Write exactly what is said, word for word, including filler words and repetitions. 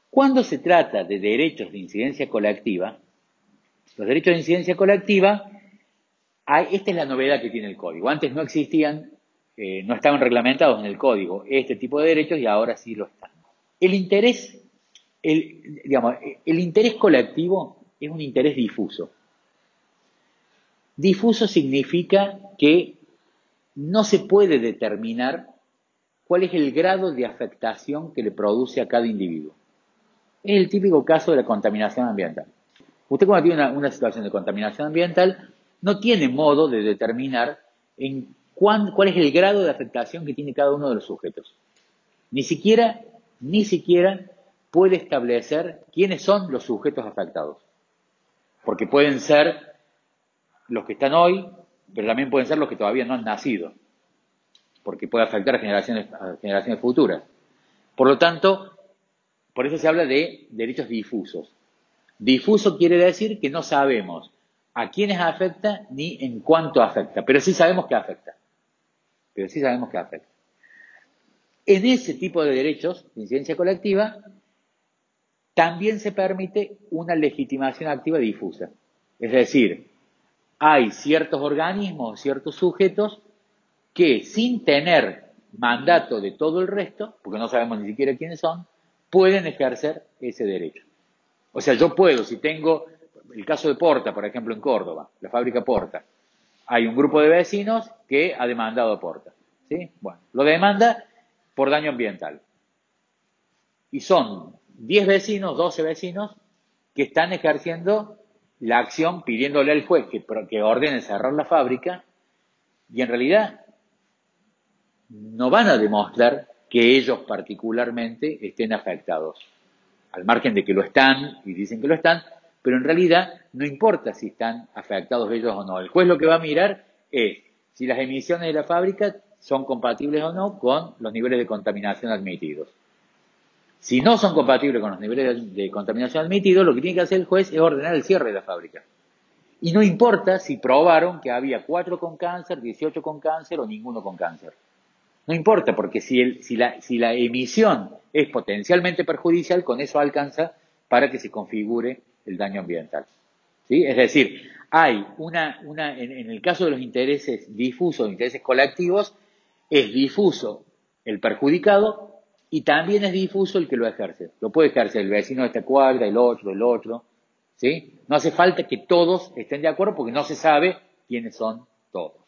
Cuando se trata de derechos de incidencia colectiva, los derechos de incidencia colectiva, hay, esta es la novedad que tiene el código. Antes no existían, eh, no estaban reglamentados en el código este tipo de derechos y ahora sí lo están. El interés, el, digamos, el interés colectivo es un interés difuso. Difuso significa que no se puede determinar cuál es el grado de afectación que le produce a cada individuo. Es el típico caso de la contaminación ambiental. Usted cuando tiene una, una situación de contaminación ambiental, no tiene modo de determinar en cuán, cuál es el grado de afectación que tiene cada uno de los sujetos. Ni siquiera, ni siquiera puede establecer quiénes son los sujetos afectados. Porque pueden ser los que están hoy, pero también pueden ser los que todavía no han nacido. Porque puede afectar a generaciones, a generaciones futuras. Por lo tanto, por eso se habla de derechos difusos. Difuso quiere decir que no sabemos a quiénes afecta ni en cuánto afecta, pero sí sabemos que afecta. Pero sí sabemos que afecta. En ese tipo de derechos de incidencia colectiva, también se permite una legitimación activa difusa. Es decir, hay ciertos organismos, ciertos sujetos que sin tener mandato de todo el resto, porque no sabemos ni siquiera quiénes son, pueden ejercer ese derecho. O sea, yo puedo, si tengo el caso de Porta, por ejemplo, en Córdoba, la fábrica Porta, hay un grupo de vecinos que ha demandado a Porta. ¿Sí? Bueno, lo demanda por daño ambiental. Y son diez vecinos, doce vecinos, que están ejerciendo la acción pidiéndole al juez que, que ordene cerrar la fábrica, y en realidad no van a demostrar que ellos particularmente estén afectados. Al margen de que lo están, y dicen que lo están, pero en realidad no importa si están afectados ellos o no. El juez lo que va a mirar es si las emisiones de la fábrica son compatibles o no con los niveles de contaminación admitidos. Si no son compatibles con los niveles de contaminación admitidos, lo que tiene que hacer el juez es ordenar el cierre de la fábrica. Y no importa si probaron que había cuatro con cáncer, dieciocho con cáncer o ninguno con cáncer. No importa, porque si, el, si, la, si la emisión es potencialmente perjudicial, con eso alcanza para que se configure el daño ambiental. ¿Sí? Es decir, hay una, una en, en el caso de los intereses difusos, intereses colectivos, es difuso el perjudicado y también es difuso el que lo ejerce. Lo puede ejercer el vecino de esta cuadra, el otro, el otro. ¿Sí? No hace falta que todos estén de acuerdo porque no se sabe quiénes son todos.